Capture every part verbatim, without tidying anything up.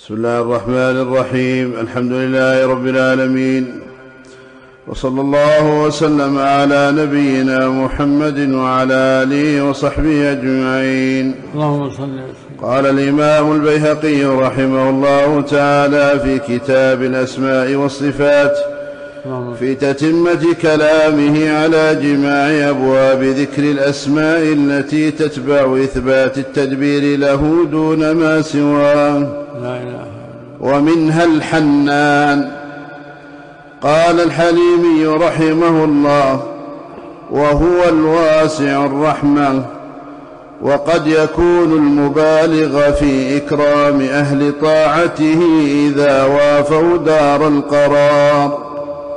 بسم الله الرحمن الرحيم. الحمد لله رب العالمين، وصلى الله وسلم على نبينا محمد وعلى آله وصحبه أجمعين. اللهم صل وسلم. قال الإمام البيهقي رحمه الله تعالى في كتاب الأسماء والصفات في تتمة كلامه على جماع أبواب ذكر الأسماء التي تتبع إثبات التدبير له دون ما سواه: لا إله. ومنها الحنان. قال الحليمي رحمه الله: وهو الواسع الرحمة. وقد يكون المبالغ في إكرام أهل طاعته إذا وافوا دار القرار.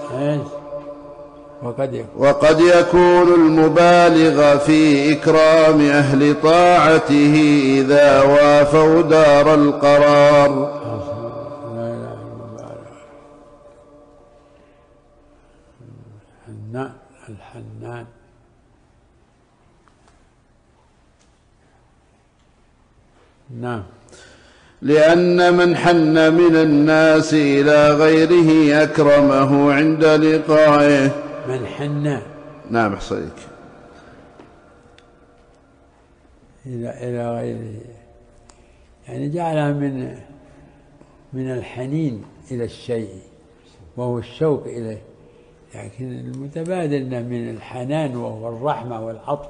وقد يكون, وقد يكون المبالغ في إكرام أهل طاعته إذا وافوا دار القرار. الحنان الحنان نعم. لأن من حن من الناس إلى غيره أكرمه عند لقائه. من حن نعم أحصيك. إلى إلى غيره يعني جعلها من من الحنين إلى الشيء وهو الشوق إليه، لكن المتبادل من الحنان وهو الرحمة والعطف،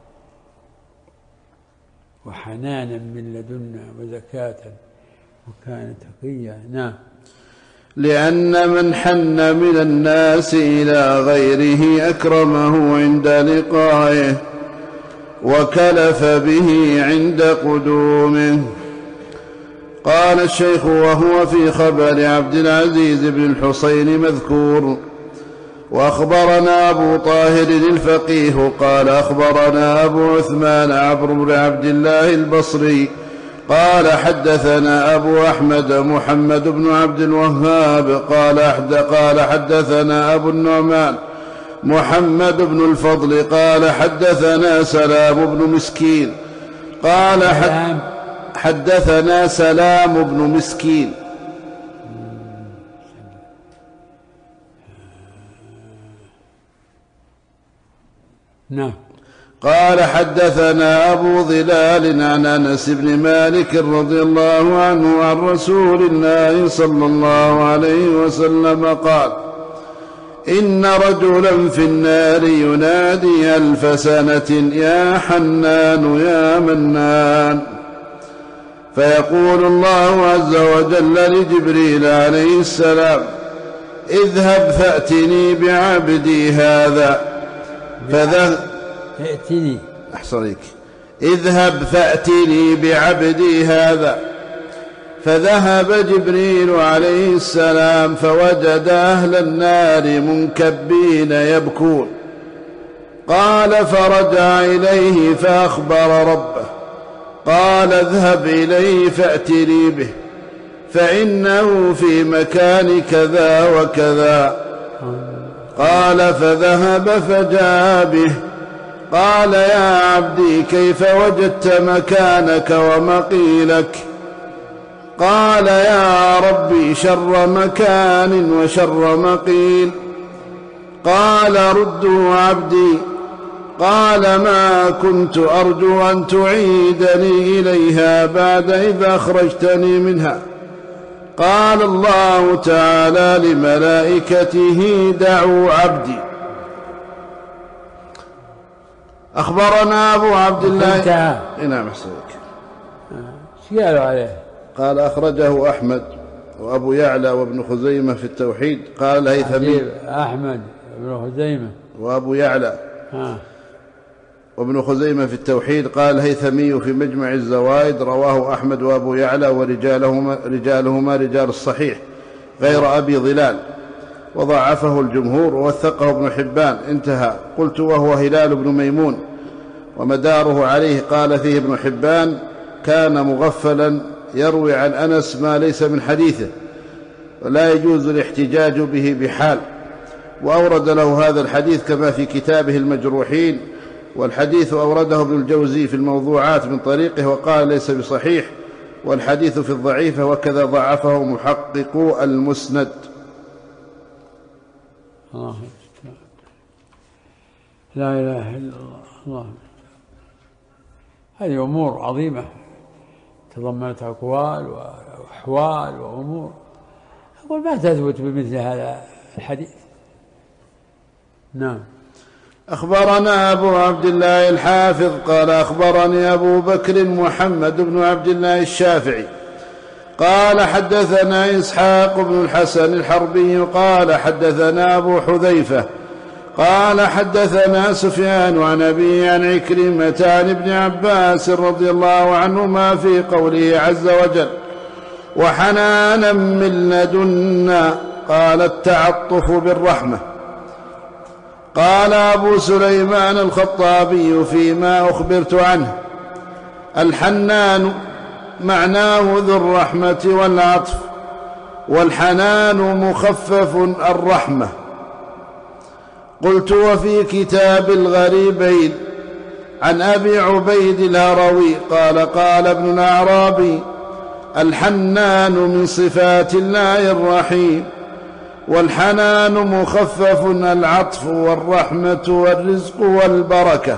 وحنانا من لدنا وزكاة وكان تقيا. نعم. لأن من حن من الناس إلى غيره أكرمه عند لقائه وكلف به عند قدومه. قال الشيخ وهو في خبر عبد العزيز بن الحسين مذكور: وأخبرنا أبو طاهر الفقيه قال أخبرنا أبو عثمان عمرو بن عبد الله البصري قال حدثنا أبو أحمد محمد بن عبد الوهاب قال أحد قال حدثنا أبو النعمان محمد بن الفضل قال حدثنا سلام بن مسكين قال حدثنا سلام بن مسكين نعم. قال حدثنا أبو ظلال عن أنس بن مالك رضي الله عنه عن رسول الله صلى الله عليه وسلم قال: إن رجلا في النار ينادي ألف سنة يا حنان يا منان، فيقول الله عز وجل لجبريل عليه السلام: اذهب فأتني بعبدي هذا فذهب ائتني أحصريك اذهب فأتني بعبدي هذا. فذهب جبريل عليه السلام فوجد أهل النار منكبين يبكون. قال فرجع إليه فأخبر ربه قال: اذهب إليه فأتني به فإنه في مكان كذا وكذا. قال فذهب فجاء به. قال: يا عبدي كيف وجدت مكانك ومقيلك؟ قال: يا ربي شر مكان وشر مقيل. قال: ردوا عبدي. قال: ما كنت أرجو أن تعيدني إليها بعد إذا أخرجتني منها. قال الله تعالى لملائكته: دعوا عبدي. أخبرنا أبو عبد الله. نعم أحسنك. ايش قالوا عليه؟ قال أخرجه أحمد وأبو يعلى وابن خزيمة في التوحيد. قال الهيثمي أحمد وابن خزيمة وأبو يعلى ها. وابن خزيمة في التوحيد. قال الهيثمي في مجمع الزوائد: رواه أحمد وأبو يعلى ورجالهما رجالهما رجال الصحيح غير أبي ظلال، وضعفه الجمهور ووثقه ابن حبان. انتهى. قلت: وهو هلال بن ميمون ومداره عليه. قال فيه ابن حبان: كان مغفلا يروي عن أنس ما ليس من حديثه ولا يجوز الاحتجاج به بحال. وأورد له هذا الحديث كما في كتابه المجروحين، والحديث أورده ابن الجوزي في الموضوعات من طريقه وقال ليس بصحيح، والحديث في الضعيفة، وكذا ضعفه محقق المسند. الله لا إله إلا الله. الله هذه أمور عظيمة تضمنت أقوال وأحوال وأمور أقول ما تثبت بمثل هذا الحديث. نعم. أخبرنا أبو عبد الله الحافظ قال أخبرني أبو بكر محمد بن عبد الله الشافعي قال حدثنا إسحاق بن الحسن الحربي قال حدثنا أبو حذيفة قال حدثنا سفيان عن أبي عن عكرمة عن ابن عباس رضي الله عنهما في قوله عز وجل وحنانا من لدنا قال التعطف بالرحمة. قال أبو سليمان الخطابي فيما أخبرت عنه الحنان معناه ذو الرحمة والعطف، والحنان مخفف الرحمة. قلت وفي كتاب الغريبين عن أبي عبيد الهروي قال قال ابن الأعرابي الحنان من صفات الله الرحيم، والحنان مخفف العطف والرحمة والرزق والبركة.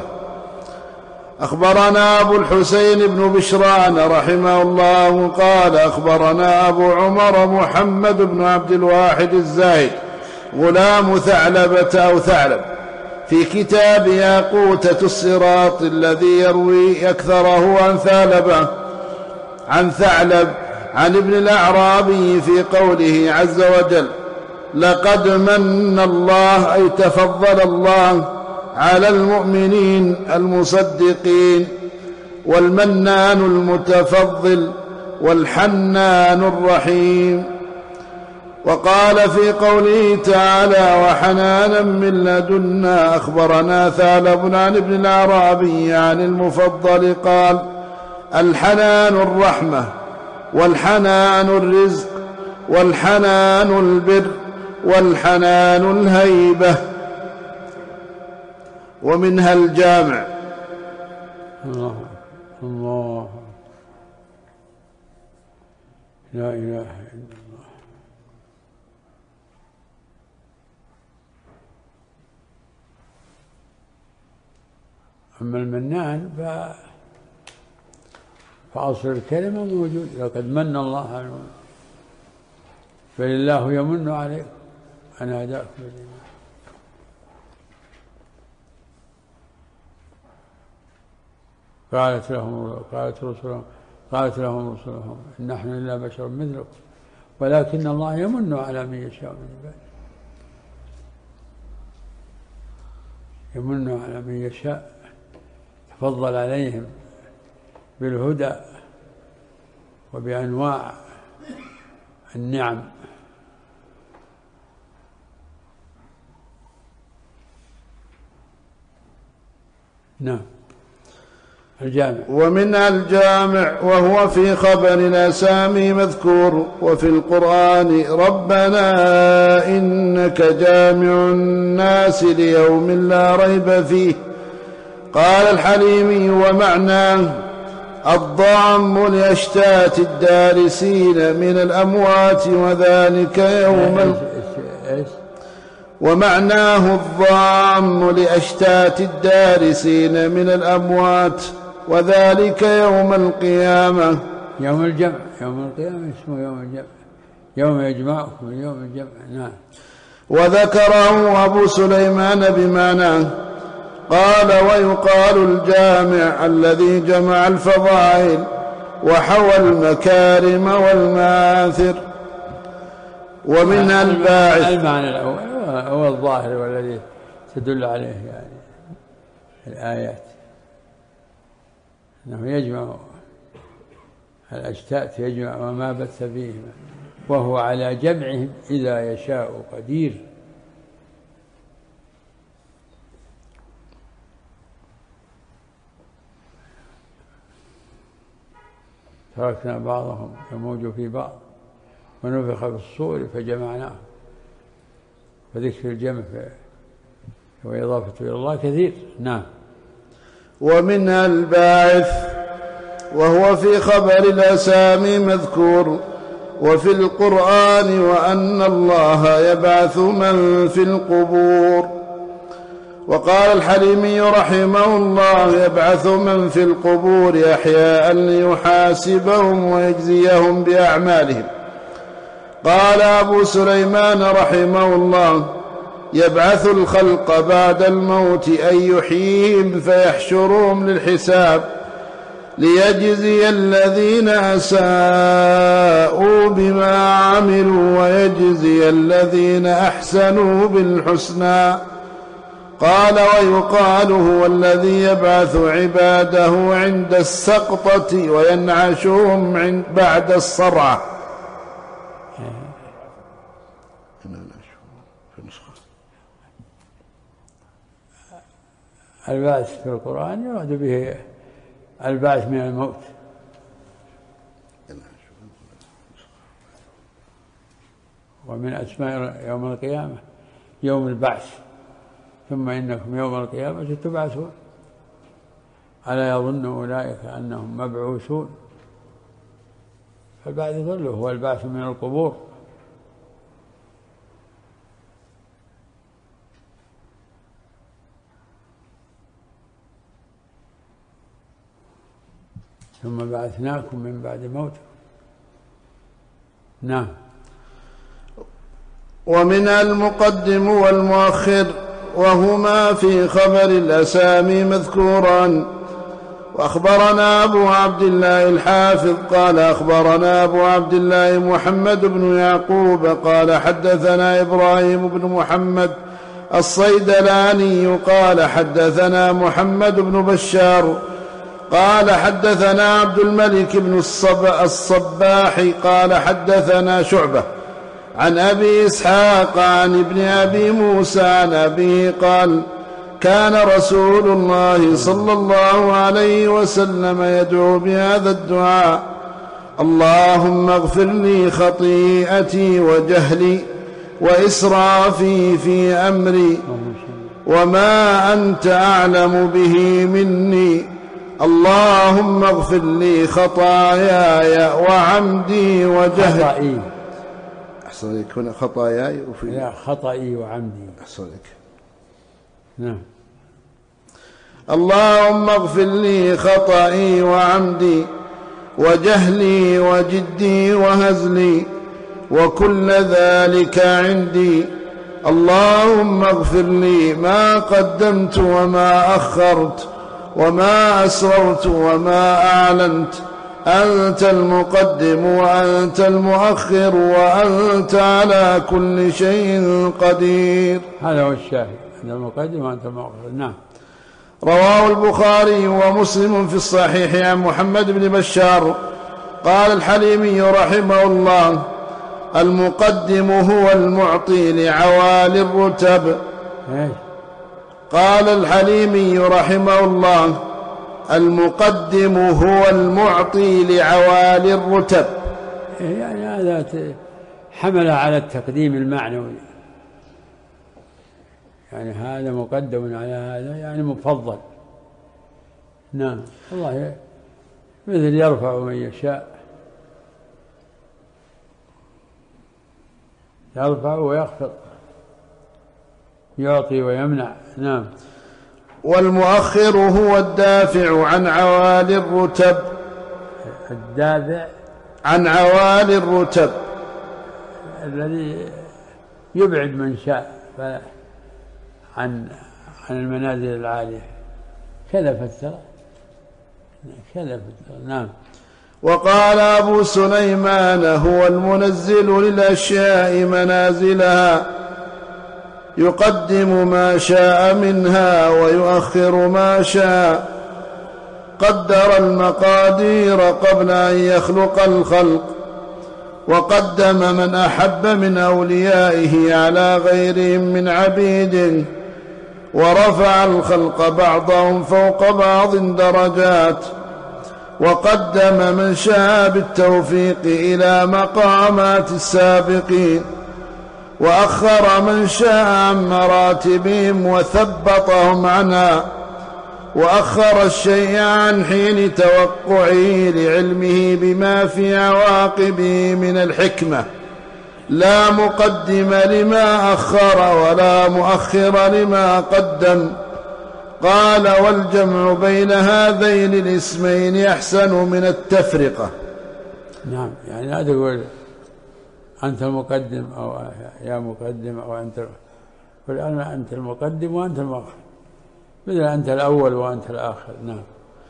أخبرنا أبو الحسين بن بشران رحمه الله قال أخبرنا أبو عمر محمد بن عبد الواحد الزاهد غلام ثعلبة أو ثعلب في كتاب ياقوتة الصراط الذي يروي أكثره عن ثعلبة عن ثعلب عن ابن الأعرابي في قوله عز وجل لقد من الله أي تفضل الله على المؤمنين المصدقين، والمنان المتفضل، والحنان الرحيم. وقال في قوله تعالى وحنانا من لدنا أخبرنا ثعلب عن ابن الأعرابي عن المفضل قال الحنان الرحمة، والحنان الرزق، والحنان البر، والحنان الهيبة. ومنها الجامع. الله الله لا إله إلا الله. أما المنان ف... فأصل الكلمة موجود لقد من الله على المؤمنين فلله يمن عليكم أن هداكم للإيمان. قالت لهم قالت رسلهم قالت لهم رسلهم إن نحن إلا بشر مثلكم ولكن الله يمن على من يشاء من عباده. يمن على من يشاء، تفضل عليهم بالهدى وبأنواع النعم. نعم. الجامع. ومنها الجامع وهو في خبر الأسامي مذكور وفي القرآن ربنا إنك جامع الناس ليوم لا ريب فيه. قال الحليمي ومعناه الضام لأشتات الدارسين من الأموات وذلك يوم ال... ومعناه الضام لأشتات الدارسين من الأموات وذلك يوم القيامة. يوم الجمع، يوم القيامة اسمه يوم الجمع، يوم يجمعكم يوم الجمع. نعم. وذكره أبو سليمان بمعناه. قال ويقال الجامع الذي جمع الفضائل وحوى المكارم والمآثر. ومنها الباعث. المعنى الأول هو الظاهر والذي تدل عليه يعني الآيات أنه يجمع الأشتات، يجمع وما بث فيهما وهو على جمعهم إذا يشاء قدير. تركنا بعضهم يموج في بعض ونفخ في الصور فجمعناهم. فذكر الجمع وإضافة إلى الله كثير. نعم. ومنها الباعث وهو في خبر الأسامي مذكور، وفي القرآن وأن الله يبعث من في القبور. وقال الحليمي رحمه الله: يبعث من في القبور أحياء ليحاسبهم ويجزيهم بأعمالهم. قال أبو سليمان رحمه الله: يبعث الخلق بعد الموت أي يحييهم فيحشرهم للحساب ليجزي الذين أساءوا بما عملوا ويجزي الذين أحسنوا بالحسنى. قال: ويقال هو الذي يبعث عباده عند السقطة وينعشهم بعد الصرعة. البعث في القرآن يراد به البعث من الموت، ومن أسماء يوم القيامة يوم البعث، ثم إنكم يوم القيامة تبعثون. ألا يظن أولئك أنهم مبعوثون؟ فالبعث كله هو البعث من القبور. ثم بعثناكم من بعد موتكم. نعم. ومنها المقدم والمؤخر، وهما في خبر الأسامي مذكوران. وأخبرنا أبو عبد الله الحافظ قال أخبرنا أبو عبد الله محمد بن يعقوب قال حدثنا إبراهيم بن محمد الصيدلاني قال حدثنا محمد بن بشار قال حدثنا عبد الملك بن الصباح قال حدثنا شعبة عن أبي إسحاق عن ابن أبي موسى عن أبيه قال: كان رسول الله صلى الله عليه وسلم يدعو بهذا الدعاء: اللهم اغفر لي خطيئتي وجهلي وإسرافي في أمري وما أنت أعلم به مني، اللهم اغفر لي خطاياي وعمدي وجهلي. خطئي. أحسن لك هنا خطاياي وفي لا خطئي وعمدي. أحسن لك. نعم. اللهم اغفر لي خطئي وعمدي وجهلي وجدي وهزلي وكل ذلك عندي، اللهم اغفر لي ما قدمت وما أخرت وما أسررت وما أعلنت، أنت المقدم وأنت المؤخر وأنت على كل شيء قدير. هذا هو الشاهد، أنت المقدم وأنت المؤخر. نعم. رواه البخاري ومسلم في الصحيح عن محمد بن بشار قال الحليمي رحمه الله: المقدم هو المعطي لعوالي الرتب. قال الحليمي رحمه الله: المقدم هو المعطي لعوالي الرتب. يعني هذا حمل على التقديم المعنوي، يعني هذا مقدم على هذا يعني مفضل. نعم. الله مثل يرفع من يشاء، يرفع ويخفض، يعطي ويمنع. نعم. والمؤخر هو الدافع عن عوالي الرتب. الدافع عن عوالي الرتب الذي يبعد من شاء عن عن المنازل العالية. كذا فسر كذا فسر. نعم. وقال أبو سليمان: هو المنزل للأشياء منازلها، يقدم ما شاء منها ويؤخر ما شاء، قدر المقادير قبل أن يخلق الخلق، وقدم من أحب من أوليائه على غيرهم من عبيده، ورفع الخلق بعضهم فوق بعض درجات، وقدم من شاء بالتوفيق إلى مقامات السابقين، وأخر من شاء عن مراتبهم وثبطهم عنها، وأخر الشيء عن حين توقعه لعلمه بما في عواقبه من الحكمة، لا مقدم لما أخر ولا مؤخر لما قدم. قال: والجمع بين هذين الاسمين أحسن من التفرقة. نعم، يعني لا تقول أنت المقدم أو يا مقدم أو أنت، قل أنا أنت المقدم وأنت المؤخر، مثل أنت الأول وأنت الآخر. نعم.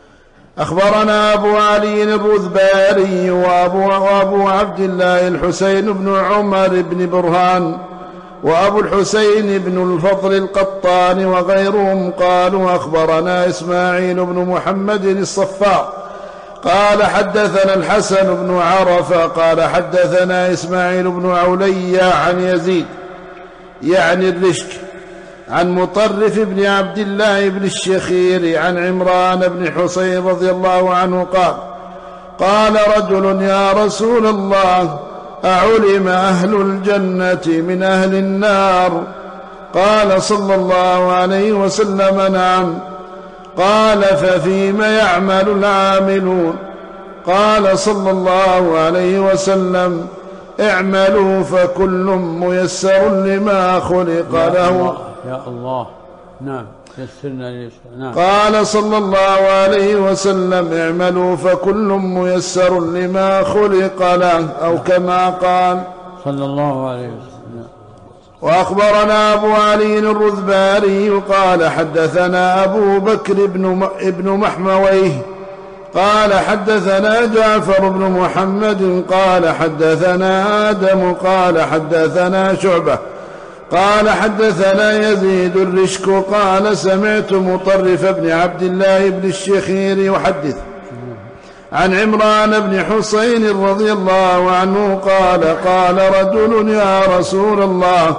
أخبرنا أبو علي الرذباري وأبو, وأبو عبد الله الحسين بن عمر بن برهان وأبو الحسين بن الفضل القطان وغيرهم قالوا: أخبرنا إسماعيل بن محمد الصفار قال: حدثنا الحسن بن عرفة قال: حدثنا إسماعيل بن علي عن يزيد يعني الرشك عن مطرف بن عبد الله بن الشخير عن عمران بن حسين رضي الله عنه قال: قال رجل: يا رسول الله، أعلم أهل الجنة من أهل النار؟ قال صلى الله عليه وسلم: نعم. قال: ففيم يعمل العاملون؟ قال صلى الله عليه وسلم: اعملوا فكل ميسر لما خلق له. يا الله. نعم، يسرنا ليسر. نعم. قال صلى الله عليه وسلم: اعملوا فكل ميسر لما خلق له، أو كما قال صلى الله عليه وسلم. وأخبرنا أبو علي الرذباري قال: حدثنا أبو بكر بن ابن محمويه قال: حدثنا جعفر بن محمد قال: حدثنا آدم قال: حدثنا شعبة قال: حدثنا يزيد الرشك قال: سمعت مطرف بن عبد الله بن الشخير يحدث عن عمران بن حسين رضي الله عنه قال: قال رجل: يا رسول الله،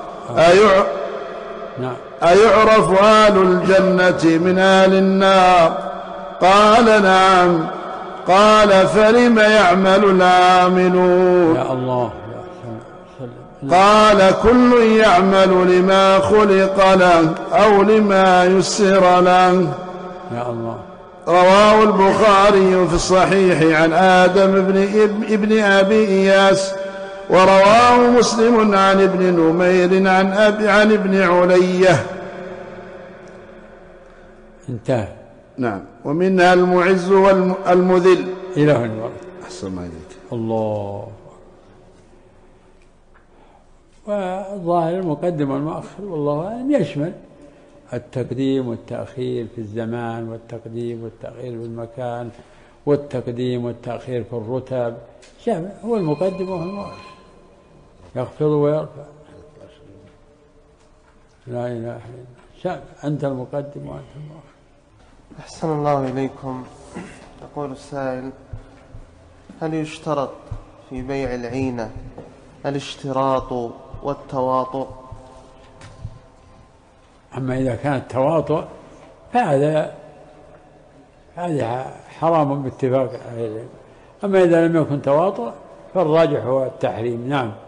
أيعرف أهل الجنة من أهل النار؟ قال: نعم. قال: فلم يعمل العاملون؟ يا الله. قال: كل يعمل لما خلق له أو لما يسر له. يا الله. رواه البخاري في الصحيح عن آدم بن ابن أبي إياس، ورواه مسلم عن ابن نمير عن أبي عن ابن علية. انتهى. نعم. ومنها المعز والمذل إلى هنا. أحسن ما إليك. الله. والظاهر المقدم والمؤخر والله أعلم يشمل التقديم والتأخير في الزمان، والتقديم والتأخير في المكان، والتقديم والتأخير في الرتب، شامل. هو المقدم وهو المؤخر، يخفض ويرفع. لا إله إلا الله. شامل. أنت المقدم وأنت المؤخر. أحسن الله إليكم. يقول السائل: هل يشترط في بيع العينة الاشتراط والتواطؤ؟ أما إذا كان التواطؤ فهذا هذا حرام باتفاق أهل العلم. أما إذا لم يكن تواطؤ فالراجح هو التحريم. نعم.